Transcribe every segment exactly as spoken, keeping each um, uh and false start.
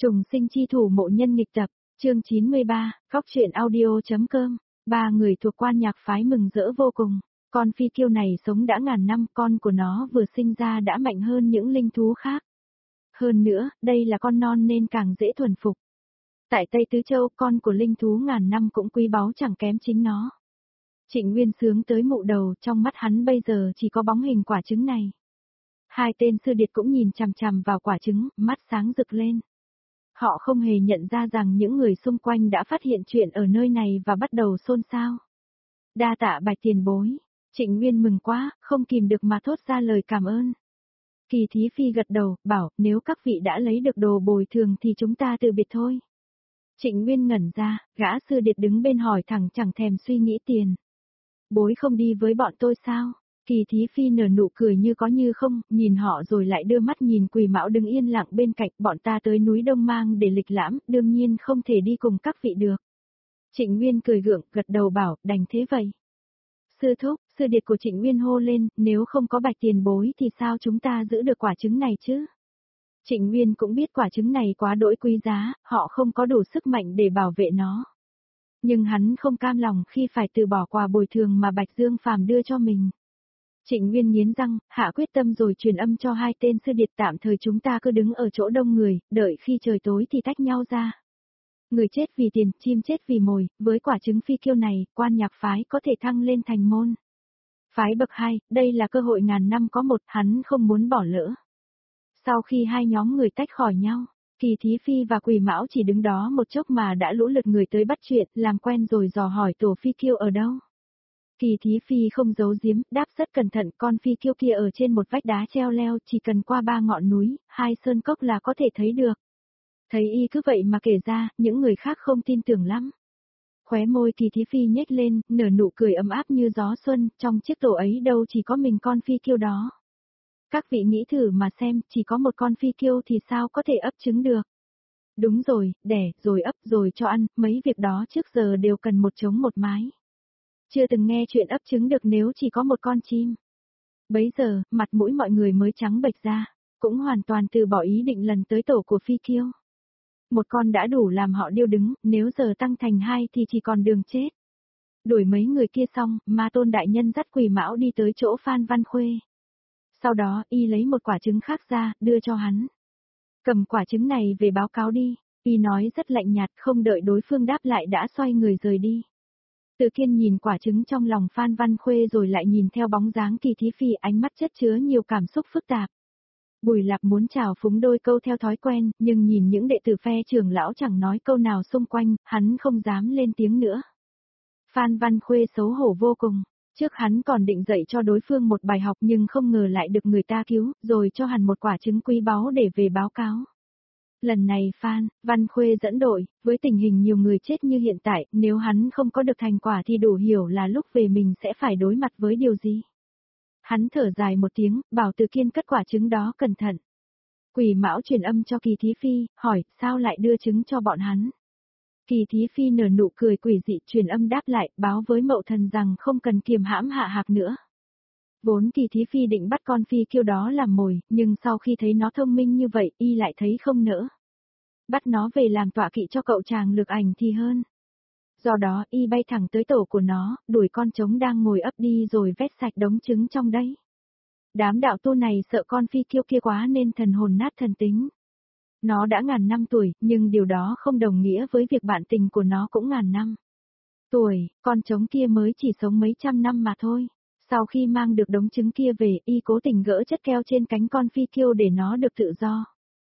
Trùng sinh chi thủ mộ nhân nghịch tập, chương chín mươi ba, góc truyện audio.com, ba người thuộc Quan Nhạc phái mừng rỡ vô cùng. Con phi kiêu này sống đã ngàn năm, con của nó vừa sinh ra đã mạnh hơn những linh thú khác. Hơn nữa, đây là con non nên càng dễ thuần phục. Tại Tây Tứ Châu, con của linh thú ngàn năm cũng quý báu chẳng kém chính nó. Trịnh Nguyên sướng tới mụ đầu, trong mắt hắn bây giờ chỉ có bóng hình quả trứng này. Hai tên sư điệt cũng nhìn chằm chằm vào quả trứng, mắt sáng rực lên. Họ không hề nhận ra rằng những người xung quanh đã phát hiện chuyện ở nơi này và bắt đầu xôn xao. Đa tạ Bạch tiền bối. Trịnh Nguyên mừng quá, không kìm được mà thốt ra lời cảm ơn. Kỳ Thí Phi gật đầu, bảo, nếu các vị đã lấy được đồ bồi thường thì chúng ta từ biệt thôi. Trịnh Nguyên ngẩn ra, gã sư điệt đứng bên hỏi thẳng chẳng thèm suy nghĩ tiền. Bối không đi với bọn tôi sao? Kỳ Thí Phi nở nụ cười như có như không, nhìn họ rồi lại đưa mắt nhìn Quỳ Mão đứng yên lặng bên cạnh, bọn ta tới núi Đông Mang để lịch lãm, đương nhiên không thể đi cùng các vị được. Trịnh Nguyên cười gượng, gật đầu bảo, đành thế vậy. Sư thúc, sư điệt của Trịnh Nguyên hô lên, nếu không có Bạch tiền bối thì sao chúng ta giữ được quả trứng này chứ? Trịnh Nguyên cũng biết quả trứng này quá đỗi quý giá, họ không có đủ sức mạnh để bảo vệ nó. Nhưng hắn không cam lòng khi phải từ bỏ quà bồi thường mà Bạch Dương Phàm đưa cho mình. Trịnh Nguyên nghiến răng, hạ quyết tâm rồi truyền âm cho hai tên sư điệt, tạm thời chúng ta cứ đứng ở chỗ đông người, đợi khi trời tối thì tách nhau ra. Người chết vì tiền, chim chết vì mồi, với quả trứng phi kiêu này, Quan Nhạc phái có thể thăng lên thành môn phái bậc hai, đây là cơ hội ngàn năm có một, hắn không muốn bỏ lỡ. Sau khi hai nhóm người tách khỏi nhau, Kỳ Thí Phi và Quỳ Mão chỉ đứng đó một chốc mà đã lũ lượt người tới bắt chuyện, làm quen rồi dò hỏi tổ phi kiêu ở đâu. Kỳ Thí Phi không giấu giếm, đáp rất cẩn thận, con phi kiêu kia ở trên một vách đá treo leo, chỉ cần qua ba ngọn núi, hai sơn cốc là có thể thấy được. Thấy y cứ vậy mà kể ra, những người khác không tin tưởng lắm. Khóe môi Kỳ Thí Phi nhếch lên, nở nụ cười ấm áp như gió xuân, trong chiếc tổ ấy đâu chỉ có mình con phi kiêu đó. Các vị nghĩ thử mà xem, chỉ có một con phi kiêu thì sao có thể ấp trứng được. Đúng rồi, đẻ, rồi ấp, rồi cho ăn, mấy việc đó trước giờ đều cần một trống một mái. Chưa từng nghe chuyện ấp trứng được nếu chỉ có một con chim. Bấy giờ, mặt mũi mọi người mới trắng bệch ra, cũng hoàn toàn từ bỏ ý định lần tới tổ của phi kiêu. Một con đã đủ làm họ điêu đứng, nếu giờ tăng thành hai thì chỉ còn đường chết. Đuổi mấy người kia xong, Ma Tôn đại nhân dắt Quỳ Mão đi tới chỗ Phan Văn Khuê. Sau đó, y lấy một quả trứng khác ra, đưa cho hắn. Cầm quả trứng này về báo cáo đi, y nói rất lạnh nhạt, không đợi đối phương đáp lại đã xoay người rời đi. Từ Kiên nhìn quả trứng trong lòng Phan Văn Khuê rồi lại nhìn theo bóng dáng Kỳ Thí Phi, ánh mắt chất chứa nhiều cảm xúc phức tạp. Bùi Lạp muốn chào phúng đôi câu theo thói quen, nhưng nhìn những đệ tử phe trưởng lão chẳng nói câu nào xung quanh, hắn không dám lên tiếng nữa. Phan Văn Khuê xấu hổ vô cùng, trước hắn còn định dạy cho đối phương một bài học nhưng không ngờ lại được người ta cứu, rồi cho hẳn một quả trứng quý báu để về báo cáo. Lần này Phan Văn Khuê dẫn đội, với tình hình nhiều người chết như hiện tại, nếu hắn không có được thành quả thì đủ hiểu là lúc về mình sẽ phải đối mặt với điều gì. Hắn thở dài một tiếng, bảo Từ Kiên cất quả trứng đó cẩn thận. Quỳ Mão truyền âm cho Kỳ Thí Phi, hỏi, sao lại đưa trứng cho bọn hắn? Kỳ Thí Phi nở nụ cười quỷ dị, truyền âm đáp lại, báo với Mậu Thần rằng không cần kiềm hãm Hạ Hạc nữa. Vốn Kỳ Thí Phi định bắt con phi kiêu đó làm mồi, nhưng sau khi thấy nó thông minh như vậy, y lại thấy không nỡ. Bắt nó về làm tọa kỵ cho cậu chàng Lược Ảnh thì hơn. Do đó, y bay thẳng tới tổ của nó, đuổi con trống đang ngồi ấp đi rồi vét sạch đống trứng trong đấy. Đám đạo tu này sợ con phi kiêu kia quá nên thần hồn nát thần tính. Nó đã ngàn năm tuổi, nhưng điều đó không đồng nghĩa với việc bạn tình của nó cũng ngàn năm tuổi, con trống kia mới chỉ sống mấy trăm năm mà thôi. Sau khi mang được đống trứng kia về, y cố tình gỡ chất keo trên cánh con phi kiêu để nó được tự do.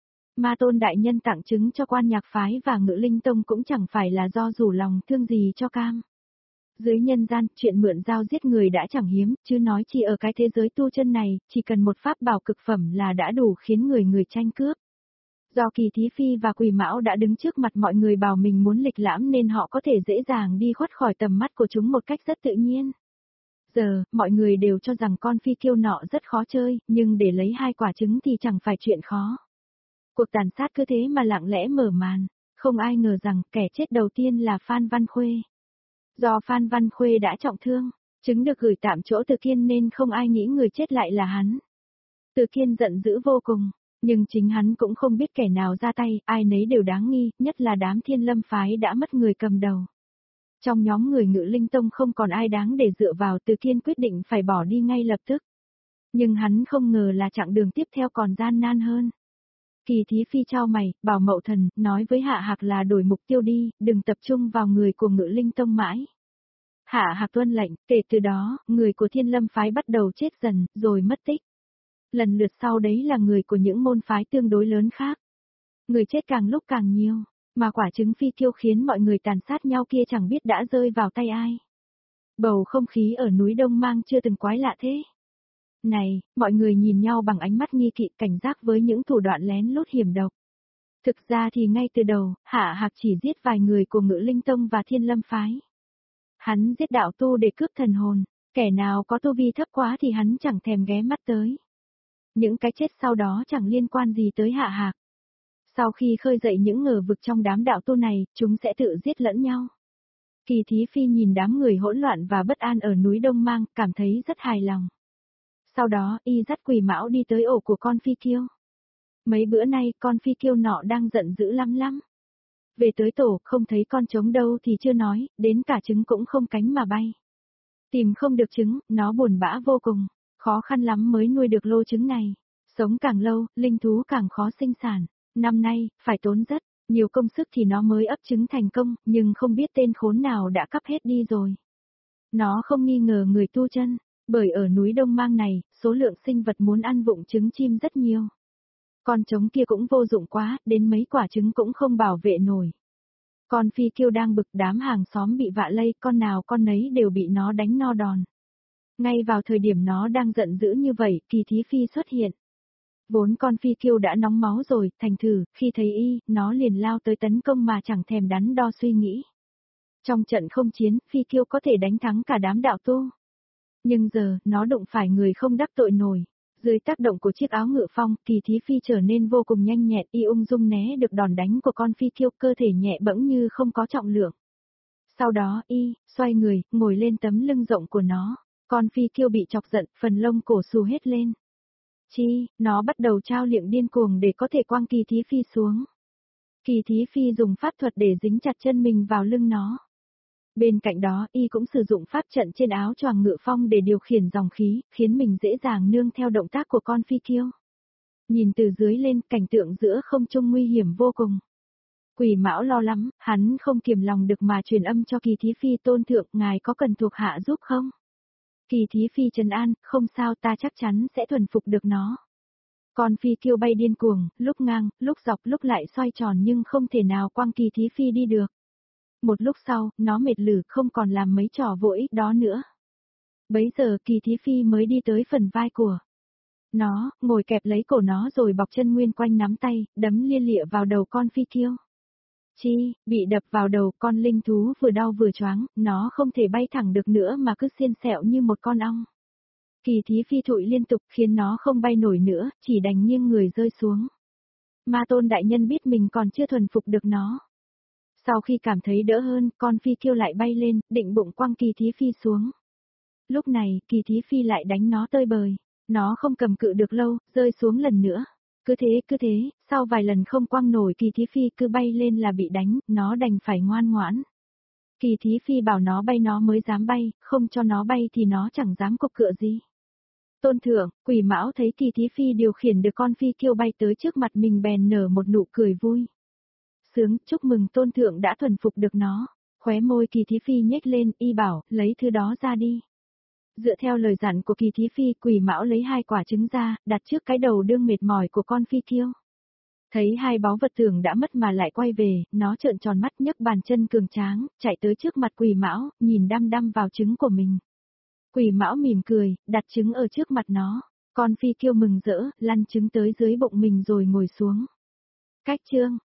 Ma Tôn đại nhân tặng trứng cho Quan Nhạc phái và Ngự Linh tông cũng chẳng phải là do rủ lòng thương gì cho cam. Dưới nhân gian, chuyện mượn dao giết người đã chẳng hiếm, chứ nói chi ở cái thế giới tu chân này, chỉ cần một pháp bảo cực phẩm là đã đủ khiến người người tranh cướp. Do Kỳ Thí Phi và Quỳ Mão đã đứng trước mặt mọi người bảo mình muốn lịch lãm nên họ có thể dễ dàng đi khuất khỏi tầm mắt của chúng một cách rất tự nhiên. Giờ, mọi người đều cho rằng con phi kiêu nọ rất khó chơi, nhưng để lấy hai quả trứng thì chẳng phải chuyện khó. Cuộc tàn sát cứ thế mà lặng lẽ mở màn, không ai ngờ rằng kẻ chết đầu tiên là Phan Văn Khuê. Do Phan Văn Khuê đã trọng thương, trứng được gửi tạm chỗ Từ Kiên nên không ai nghĩ người chết lại là hắn. Từ Kiên giận dữ vô cùng, Nhưng chính hắn cũng không biết kẻ nào ra tay, ai nấy đều đáng nghi, nhất là đám Thiên Lâm phái đã mất người cầm đầu. Trong nhóm người Ngự Linh Tông không còn ai đáng để dựa vào, Từ Kiên quyết định phải bỏ đi ngay lập tức. Nhưng hắn không ngờ là chặng đường tiếp theo còn gian nan hơn. Kỳ Thí Phi chau mày, bảo Mậu Thần, nói với Hạ Hạc là đổi mục tiêu đi, đừng tập trung vào người của Ngự Linh Tông mãi. Hạ Hạc tuân lệnh, kể từ đó, người của Thiên Lâm phái bắt đầu chết dần, rồi mất tích. Lần lượt sau đấy là người của những môn phái tương đối lớn khác. Người chết càng lúc càng nhiều, mà quả trứng phi kiêu khiến mọi người tàn sát nhau kia chẳng biết đã rơi vào tay ai. Bầu không khí ở núi Đông Mang chưa từng quái lạ thế. Này, mọi người nhìn nhau bằng ánh mắt nghi kỵ, cảnh giác với những thủ đoạn lén lút hiểm độc. Thực ra thì ngay từ đầu, Hạ Hạc chỉ giết vài người của Ngự Linh Tông và Thiên Lâm phái. Hắn giết đạo tu để cướp thần hồn, kẻ nào có tu vi thấp quá thì hắn chẳng thèm ghé mắt tới. Những cái chết sau đó chẳng liên quan gì tới Hạ Hạc. Sau khi khơi dậy những ngờ vực trong đám đạo tu này, chúng sẽ tự giết lẫn nhau. Kỳ Thí Phi nhìn đám người hỗn loạn và bất an ở núi Đông Mang, cảm thấy rất hài lòng. Sau đó, y dắt Quỷ Mão đi tới ổ của con phi kiêu. Mấy bữa nay, con phi kiêu nọ đang giận dữ lắm lắm. Về tới tổ, không thấy con trống đâu thì chưa nói, đến cả trứng cũng không cánh mà bay. Tìm không được trứng, nó buồn bã vô cùng, khó khăn lắm mới nuôi được lô trứng này. Sống càng lâu, linh thú càng khó sinh sản. Năm nay, phải tốn rất nhiều công sức thì nó mới ấp trứng thành công, nhưng không biết tên khốn nào đã cắp hết đi rồi. Nó không nghi ngờ người tu chân, bởi ở núi Đông Mang này, số lượng sinh vật muốn ăn vụng trứng chim rất nhiều. Con trống kia cũng vô dụng quá, đến mấy quả trứng cũng không bảo vệ nổi. Con phi kiêu đang bực, đám hàng xóm bị vạ lây, con nào con nấy đều bị nó đánh no đòn. Ngay vào thời điểm nó đang giận dữ như vậy, Kỳ Thí Phi xuất hiện. Vốn con phi kiêu đã nóng máu rồi, thành thử, khi thấy y, nó liền lao tới tấn công mà chẳng thèm đắn đo suy nghĩ. Trong trận không chiến, phi kiêu có thể đánh thắng cả đám đạo tu. Nhưng giờ, nó đụng phải người không đắc tội nổi. Dưới tác động của chiếc áo ngự phong, Kỳ Thí Phi trở nên vô cùng nhanh nhẹn, y ung dung né được đòn đánh của con phi kiêu, cơ thể nhẹ bẫng như không có trọng lượng. Sau đó, y, xoay người, ngồi lên tấm lưng rộng của nó. Con phi kiêu bị chọc giận, phần lông cổ xù hết lên. Chi, nó bắt đầu trao liệng điên cuồng để có thể quăng Kỳ Thí Phi xuống. Kỳ Thí Phi dùng pháp thuật để dính chặt chân mình vào lưng nó. Bên cạnh đó, y cũng sử dụng pháp trận trên áo choàng ngự phong để điều khiển dòng khí, khiến mình dễ dàng nương theo động tác của con phi kiêu. Nhìn từ dưới lên, cảnh tượng giữa không trung nguy hiểm vô cùng. Quỷ Mão lo lắm, hắn không kiềm lòng được mà truyền âm cho Kỳ Thí Phi, tôn thượng, ngài có cần thuộc hạ giúp không? Kỳ Thí Phi trấn an, không sao, ta chắc chắn sẽ thuần phục được nó. Con phi kiêu bay điên cuồng, lúc ngang, lúc dọc, lúc lại xoay tròn nhưng không thể nào quăng Kỳ Thí Phi đi được. Một lúc sau, nó mệt lử, không còn làm mấy trò vô ích đó nữa. Bấy giờ Kỳ Thí Phi mới đi tới phần vai của nó, ngồi kẹp lấy cổ nó rồi bọc chân nguyên quanh nắm tay, đấm lia lịa vào đầu con phi kiêu. Chi, bị đập vào đầu, con linh thú vừa đau vừa choáng, nó không thể bay thẳng được nữa mà cứ xiên xẹo như một con ong. Kỳ Thí Phi thụi liên tục khiến nó không bay nổi nữa, chỉ đành nghiêng người rơi xuống. Ma Tôn đại nhân biết mình còn chưa thuần phục được nó. Sau khi cảm thấy đỡ hơn, con phi kiêu lại bay lên, định bụng quăng Kỳ Thí Phi xuống. Lúc này, Kỳ Thí Phi lại đánh nó tơi bời. Nó không cầm cự được lâu, rơi xuống lần nữa. Cứ thế cứ thế, sau vài lần không quăng nổi Kỳ Thí Phi cứ bay lên là bị đánh, nó đành phải ngoan ngoãn. Kỳ Thí Phi bảo nó bay nó mới dám bay, không cho nó bay thì nó chẳng dám cục cựa gì. Tôn thượng, Quỷ Mão thấy Kỳ Thí Phi điều khiển được con phi kiêu bay tới trước mặt mình bèn nở một nụ cười vui. Sướng, chúc mừng tôn thượng đã thuần phục được nó. Khóe môi Kỳ Thí Phi nhếch lên, y bảo, lấy thứ đó ra đi. Dựa theo lời dặn của Kỳ Thí Phi, Quỷ Mão lấy hai quả trứng ra, đặt trước cái đầu đương mệt mỏi của con phi kiêu. Thấy hai báu vật tưởng đã mất mà lại quay về, nó trợn tròn mắt nhấc bàn chân cường tráng, chạy tới trước mặt Quỷ Mão, nhìn đăm đăm vào trứng của mình. Quỷ Mão mỉm cười, đặt trứng ở trước mặt nó. Con phi kiêu mừng rỡ, lăn trứng tới dưới bụng mình rồi ngồi xuống. Cách chương